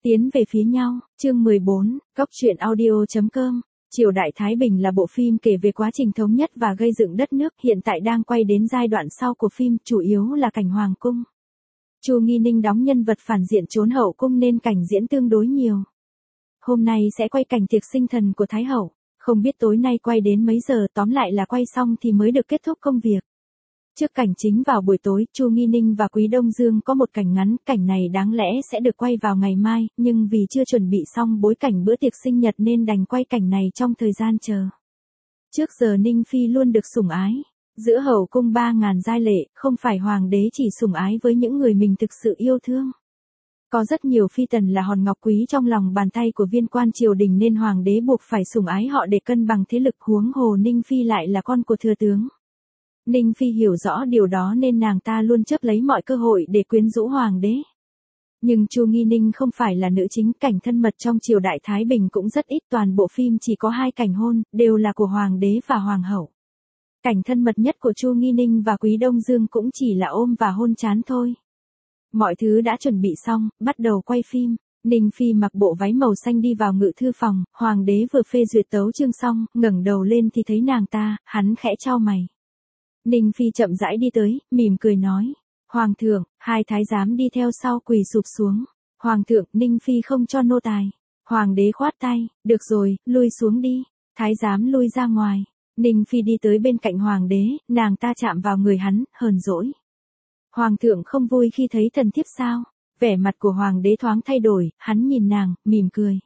Tiến về phía nhau, chương 14, Cốc truyện audio.com. Triều đại Thái Bình là bộ phim kể về quá trình thống nhất và gây dựng đất nước, hiện tại đang quay đến giai đoạn sau của phim, chủ yếu là cảnh hoàng cung. Chu Nghi Ninh đóng nhân vật phản diện trốn hậu cung nên cảnh diễn tương đối nhiều. Hôm nay sẽ quay cảnh tiệc sinh thần của Thái hậu, không biết tối nay quay đến mấy giờ, tóm lại là quay xong thì mới được kết thúc công việc. Trước cảnh chính vào buổi tối, Chu Nghi Ninh và Quý Đông Dương có một cảnh ngắn, cảnh này đáng lẽ sẽ được quay vào ngày mai, nhưng vì chưa chuẩn bị xong bối cảnh bữa tiệc sinh nhật nên đành quay cảnh này trong thời gian chờ. Trước giờ Ninh Phi luôn được sủng ái. Giữa hậu cung 3.000 giai lệ, không phải hoàng đế chỉ sủng ái với những người mình thực sự yêu thương. Có rất nhiều phi tần là hòn ngọc quý trong lòng bàn tay của viên quan triều đình nên hoàng đế buộc phải sủng ái họ để cân bằng thế lực, huống hồ Ninh Phi lại là con của thừa tướng. Ninh Phi hiểu rõ điều đó nên nàng ta luôn chấp lấy mọi cơ hội để quyến rũ hoàng đế. Nhưng Chu Nghi Ninh không phải là nữ chính, cảnh thân mật trong triều đại Thái Bình cũng rất ít, toàn bộ phim chỉ có 2 cảnh hôn, đều là của hoàng đế và hoàng hậu. Cảnh thân mật nhất của Chu Nghi Ninh và Quý Đông Dương cũng chỉ là ôm và hôn trán thôi. Mọi thứ đã chuẩn bị xong, bắt đầu quay phim. Ninh Phi mặc bộ váy màu xanh đi vào ngự thư phòng, hoàng đế vừa phê duyệt tấu chương xong, ngẩng đầu lên thì thấy nàng ta, hắn khẽ chau mày. Ninh Phi chậm rãi đi tới, mỉm cười nói. Hoàng thượng, 2 thái giám đi theo sau quỳ sụp xuống. Hoàng thượng, Ninh Phi không cho nô tài. Hoàng đế khoát tay, được rồi, lui xuống đi. Thái giám lui ra ngoài. Ninh Phi đi tới bên cạnh hoàng đế, nàng ta chạm vào người hắn, hờn dỗi. Hoàng thượng không vui khi thấy thần thiếp sao? Vẻ mặt của hoàng đế thoáng thay đổi, hắn nhìn nàng, mỉm cười.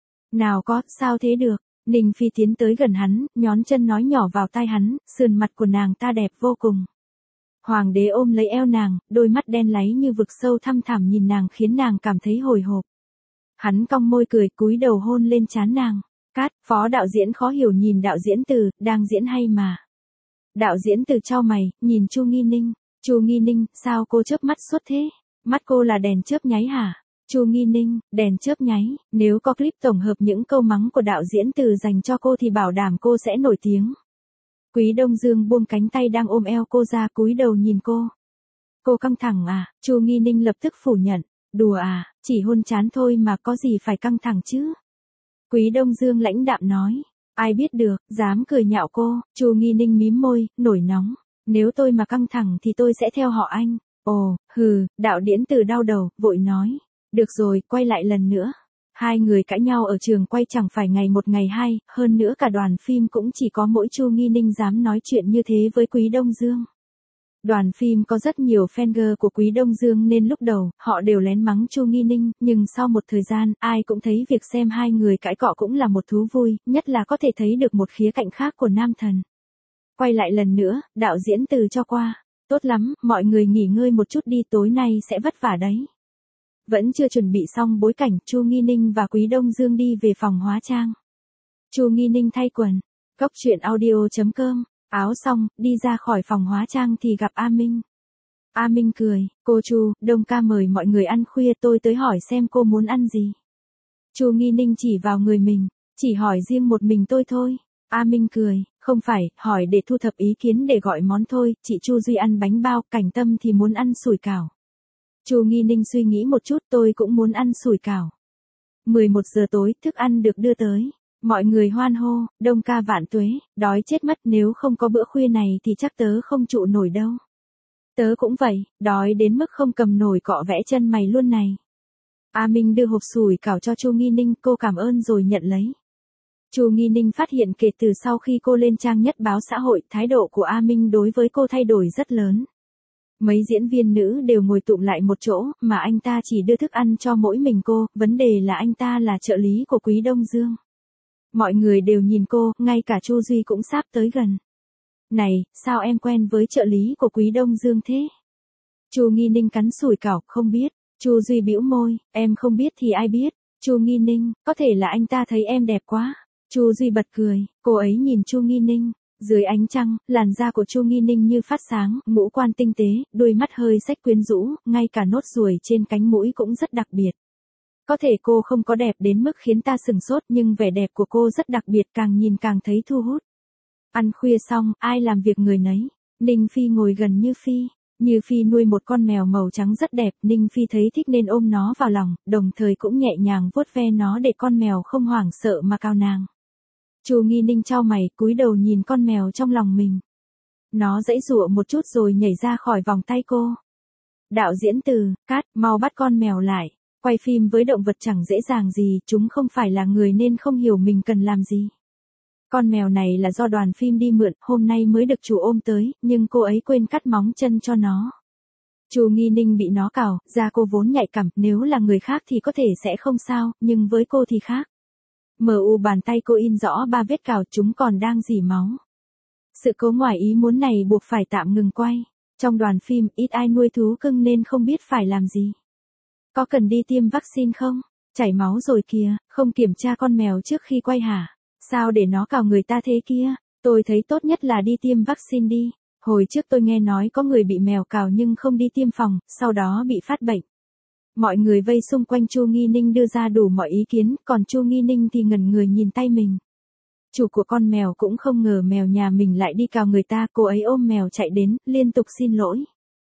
Nào có, sao thế được? Ninh Phi tiến tới gần hắn, nhón chân nói nhỏ vào tai hắn, sườn mặt của nàng ta đẹp vô cùng. Hoàng đế ôm lấy eo nàng, đôi mắt đen láy như vực sâu thăm thẳm nhìn nàng khiến nàng cảm thấy hồi hộp. Hắn cong môi cười, cúi đầu hôn lên trán nàng. Cát, phó đạo diễn khó hiểu nhìn đạo diễn Từ, đang diễn hay mà. Đạo diễn Từ chau mày, nhìn Chu Nghi Ninh. Chu Nghi Ninh, sao cô chớp mắt suốt thế? Mắt cô là đèn chớp nháy hả? Chu Nghi Ninh, đèn chớp nháy, nếu có clip tổng hợp những câu mắng của đạo diễn Từ dành cho cô thì bảo đảm cô sẽ nổi tiếng. Quý Đông Dương buông cánh tay đang ôm eo cô ra, cúi đầu nhìn cô. Cô căng thẳng à? Chu Nghi Ninh lập tức phủ nhận. Đùa à, chỉ hôn trán thôi mà có gì phải căng thẳng chứ? Quý Đông Dương lãnh đạm nói. Ai biết được, dám cười nhạo cô. Chu Nghi Ninh mím môi, nổi nóng. Nếu tôi mà căng thẳng thì tôi sẽ theo họ anh. Ồ, hừ, đạo diễn Từ đau đầu, vội nói. Được rồi, quay lại lần nữa. 2 người cãi nhau ở trường quay chẳng phải ngày 1 ngày 2, hơn nữa cả đoàn phim cũng chỉ có mỗi Chu Nghi Ninh dám nói chuyện như thế với Quý Đông Dương. Đoàn phim có rất nhiều fan của Quý Đông Dương nên lúc đầu, họ đều lén mắng Chu Nghi Ninh, nhưng sau một thời gian, ai cũng thấy việc xem 2 người cãi cọ cũng là một thú vui, nhất là có thể thấy được một khía cạnh khác của nam thần. Quay lại lần nữa, đạo diễn Từ cho qua. Tốt lắm, mọi người nghỉ ngơi một chút đi, tối nay sẽ vất vả đấy. Vẫn chưa chuẩn bị xong bối cảnh, Chu Nghi Ninh và Quý Đông Dương đi về phòng hóa trang. Chu Nghi Ninh thay quần. Cốc truyện audio.com. Áo xong, đi ra khỏi phòng hóa trang thì gặp A Minh. A Minh cười, cô Chu, Đông ca mời mọi người ăn khuya, tôi tới hỏi xem cô muốn ăn gì. Chu Nghi Ninh chỉ vào người mình, chỉ hỏi riêng một mình tôi thôi. A Minh cười, không phải, hỏi để thu thập ý kiến để gọi món thôi, chị Chu Duy ăn bánh bao, Cảnh Tâm thì muốn ăn sủi cảo. Chu Nghi Ninh suy nghĩ một chút, tôi cũng muốn ăn sủi cảo. 11 giờ tối, thức ăn được đưa tới. Mọi người hoan hô, Đông ca vạn tuế, đói chết mất, nếu không có bữa khuya này thì chắc tớ không trụ nổi đâu. Tớ cũng vậy, đói đến mức không cầm nổi cọ vẽ chân mày luôn này. A Minh đưa hộp sủi cảo cho Chu Nghi Ninh, cô cảm ơn rồi nhận lấy. Chu Nghi Ninh phát hiện kể từ sau khi cô lên trang nhất báo xã hội, thái độ của A Minh đối với cô thay đổi rất lớn. Mấy diễn viên nữ đều ngồi tụm lại một chỗ, mà anh ta chỉ đưa thức ăn cho mỗi mình cô, vấn đề là anh ta là trợ lý của Quý Đông Dương. Mọi người đều nhìn cô, ngay cả Chu Duy cũng sắp tới gần. Này, sao em quen với trợ lý của Quý Đông Dương thế? Chu Nghi Ninh cắn sủi cảo, không biết. Chu Duy bĩu môi, em không biết thì ai biết. Chu Nghi Ninh, có thể là anh ta thấy em đẹp quá. Chu Duy bật cười, cô ấy nhìn Chu Nghi Ninh. Dưới ánh trăng, làn da của Chu Nghi Ninh như phát sáng, ngũ quan tinh tế, đôi mắt hơi xếch quyến rũ, ngay cả nốt ruồi trên cánh mũi cũng rất đặc biệt. Có thể cô không có đẹp đến mức khiến ta sửng sốt, nhưng vẻ đẹp của cô rất đặc biệt, càng nhìn càng thấy thu hút. Ăn khuya xong, ai làm việc người nấy. Ninh Phi ngồi gần Như Phi. Như Phi nuôi một con mèo màu trắng rất đẹp, Ninh Phi thấy thích nên ôm nó vào lòng, đồng thời cũng nhẹ nhàng vuốt ve nó để con mèo không hoảng sợ mà cào nàng. Chu Nghi Ninh chau mày, cúi đầu nhìn con mèo trong lòng mình. Nó giãy giụa một chút rồi nhảy ra khỏi vòng tay cô. Đạo diễn Từ, cắt, mau bắt con mèo lại. Quay phim với động vật chẳng dễ dàng gì, chúng không phải là người nên không hiểu mình cần làm gì. Con mèo này là do đoàn phim đi mượn, hôm nay mới được chủ ôm tới, nhưng cô ấy quên cắt móng chân cho nó. Chu Nghi Ninh bị nó cào, da cô vốn nhạy cảm, nếu là người khác thì có thể sẽ không sao, nhưng với cô thì khác. MU bàn tay cô in rõ 3 vết cào, chúng còn đang rỉ máu. Sự cố ngoài ý muốn này buộc phải tạm ngừng quay. Trong đoàn phim, ít ai nuôi thú cưng nên không biết phải làm gì. Có cần đi tiêm vaccine không? Chảy máu rồi kìa, không kiểm tra con mèo trước khi quay hả? Sao để nó cào người ta thế kia? Tôi thấy tốt nhất là đi tiêm vaccine đi. Hồi trước tôi nghe nói có người bị mèo cào nhưng không đi tiêm phòng, sau đó bị phát bệnh. Mọi người vây xung quanh Chu Nghi Ninh đưa ra đủ mọi ý kiến, còn Chu Nghi Ninh thì ngẩn người nhìn tay mình. Chủ của con mèo cũng không ngờ mèo nhà mình lại đi cào người ta, cô ấy ôm mèo chạy đến, liên tục xin lỗi.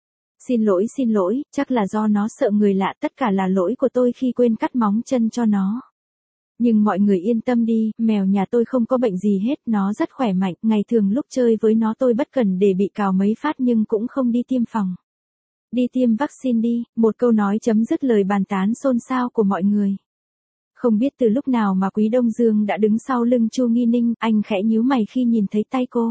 Xin lỗi, chắc là do nó sợ người lạ, tất cả là lỗi của tôi khi quên cắt móng chân cho nó. Nhưng mọi người yên tâm đi, mèo nhà tôi không có bệnh gì hết, nó rất khỏe mạnh, ngày thường lúc chơi với nó tôi bất cần để bị cào mấy phát nhưng cũng không đi tiêm phòng. Đi tiêm vaccine đi, một câu nói chấm dứt lời bàn tán xôn xao của mọi người. Không biết từ lúc nào mà Quý Đông Dương đã đứng sau lưng Chu Nghi Ninh, anh khẽ nhíu mày khi nhìn thấy tay cô.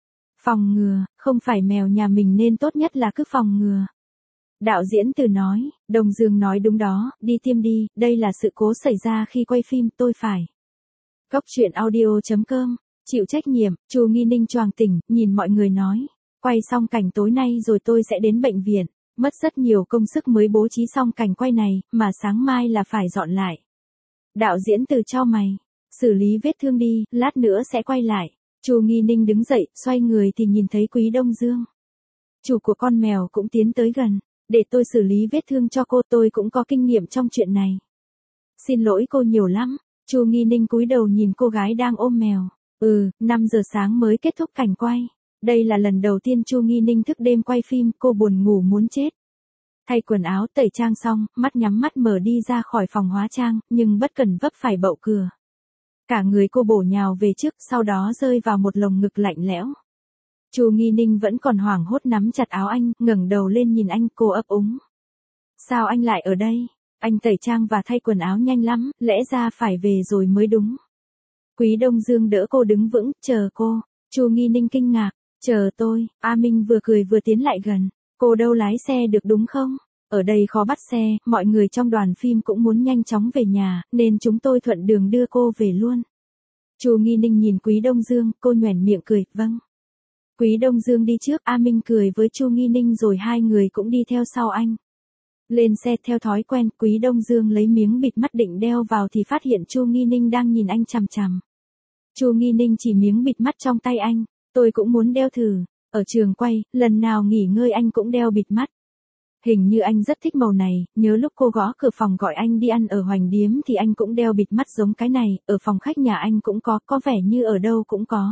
Phòng ngừa, không phải mèo nhà mình nên tốt nhất là cứ phòng ngừa. Đạo diễn Từ nói, Đông Dương nói đúng đó, đi tiêm đi, đây là sự cố xảy ra khi quay phim, tôi phải. Góc truyện audio.com, chịu trách nhiệm, Chu Nghi Ninh choàng tỉnh, nhìn mọi người nói. Quay xong cảnh tối nay rồi tôi sẽ đến bệnh viện, mất rất nhiều công sức mới bố trí xong cảnh quay này, mà sáng mai là phải dọn lại. Đạo diễn Từ chau mày, xử lý vết thương đi, lát nữa sẽ quay lại. Chu Nghi Ninh đứng dậy, xoay người thì nhìn thấy Quý Đông Dương. Chủ của con mèo cũng tiến tới gần, để tôi xử lý vết thương cho cô, tôi cũng có kinh nghiệm trong chuyện này. Xin lỗi cô nhiều lắm. Chu Nghi Ninh cúi đầu nhìn cô gái đang ôm mèo. 5 giờ sáng mới kết thúc cảnh quay. Đây là lần đầu tiên Chu Nghi Ninh thức đêm quay phim, cô buồn ngủ muốn chết. Thay quần áo tẩy trang xong, mắt nhắm mắt mở đi ra khỏi phòng hóa trang, nhưng bất cần vấp phải bậu cửa. Cả người cô bổ nhào về trước, sau đó rơi vào một lồng ngực lạnh lẽo. Chu Nghi Ninh vẫn còn hoảng hốt nắm chặt áo anh, ngẩng đầu lên nhìn anh, cô ấp úng. Sao anh lại ở đây? Anh tẩy trang và thay quần áo nhanh lắm, lẽ ra phải về rồi mới đúng. Quý Đông Dương đỡ cô đứng vững, chờ cô. Chu Nghi Ninh kinh ngạc, chờ tôi. A Minh vừa cười vừa tiến lại gần. Cô đâu lái xe được đúng không? Ở đây khó bắt xe, mọi người trong đoàn phim cũng muốn nhanh chóng về nhà, nên chúng tôi thuận đường đưa cô về luôn. Chu Nghi Ninh nhìn Quý Đông Dương, cô nhoẻn miệng cười, vâng. Quý Đông Dương đi trước, A Minh cười với Chu Nghi Ninh rồi hai người cũng đi theo sau anh. Lên xe theo thói quen, Quý Đông Dương lấy miếng bịt mắt định đeo vào thì phát hiện Chu Nghi Ninh đang nhìn anh chằm chằm. Chu Nghi Ninh chỉ miếng bịt mắt trong tay anh, tôi cũng muốn đeo thử. Ở trường quay, lần nào nghỉ ngơi anh cũng đeo bịt mắt. Hình như anh rất thích màu này, nhớ lúc cô gõ cửa phòng gọi anh đi ăn ở Hoành Điếm thì anh cũng đeo bịt mắt giống cái này, ở phòng khách nhà anh cũng có vẻ như ở đâu cũng có.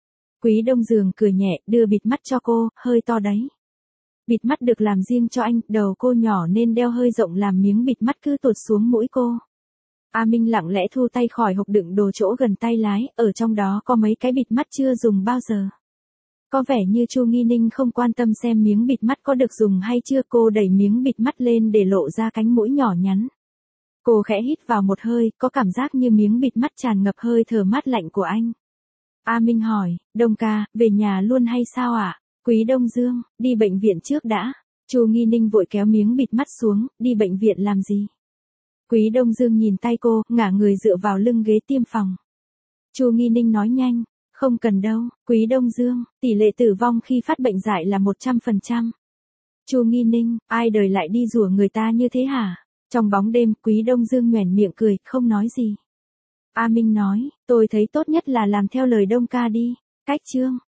Quý Đông Dương cười nhẹ, đưa bịt mắt cho cô, hơi to đấy. Bịt mắt được làm riêng cho anh, đầu cô nhỏ nên đeo hơi rộng làm miếng bịt mắt cứ tuột xuống mũi cô. A Minh lặng lẽ thu tay khỏi hộp đựng đồ chỗ gần tay lái, ở trong đó có mấy cái bịt mắt chưa dùng bao giờ. Có vẻ như Chu Nghi Ninh không quan tâm xem miếng bịt mắt có được dùng hay chưa, cô đẩy miếng bịt mắt lên để lộ ra cánh mũi nhỏ nhắn. Cô khẽ hít vào một hơi, có cảm giác như miếng bịt mắt tràn ngập hơi thở mát lạnh của anh. A Minh hỏi, Đông ca, về nhà luôn hay sao ạ? Quý Đông Dương, đi bệnh viện trước đã. Chu Nghi Ninh vội kéo miếng bịt mắt xuống, đi bệnh viện làm gì? Quý Đông Dương nhìn tay cô, ngả người dựa vào lưng ghế tiêm phòng. Chu Nghi Ninh nói nhanh, không cần đâu, Quý Đông Dương, tỷ lệ tử vong khi phát bệnh dại là 100%. Chu Nghi Ninh, ai đời lại đi rủa người ta như thế hả? Trong bóng đêm, Quý Đông Dương nhoẻn miệng cười, không nói gì. A Minh nói, tôi thấy tốt nhất là làm theo lời Đông ca đi. Cách chương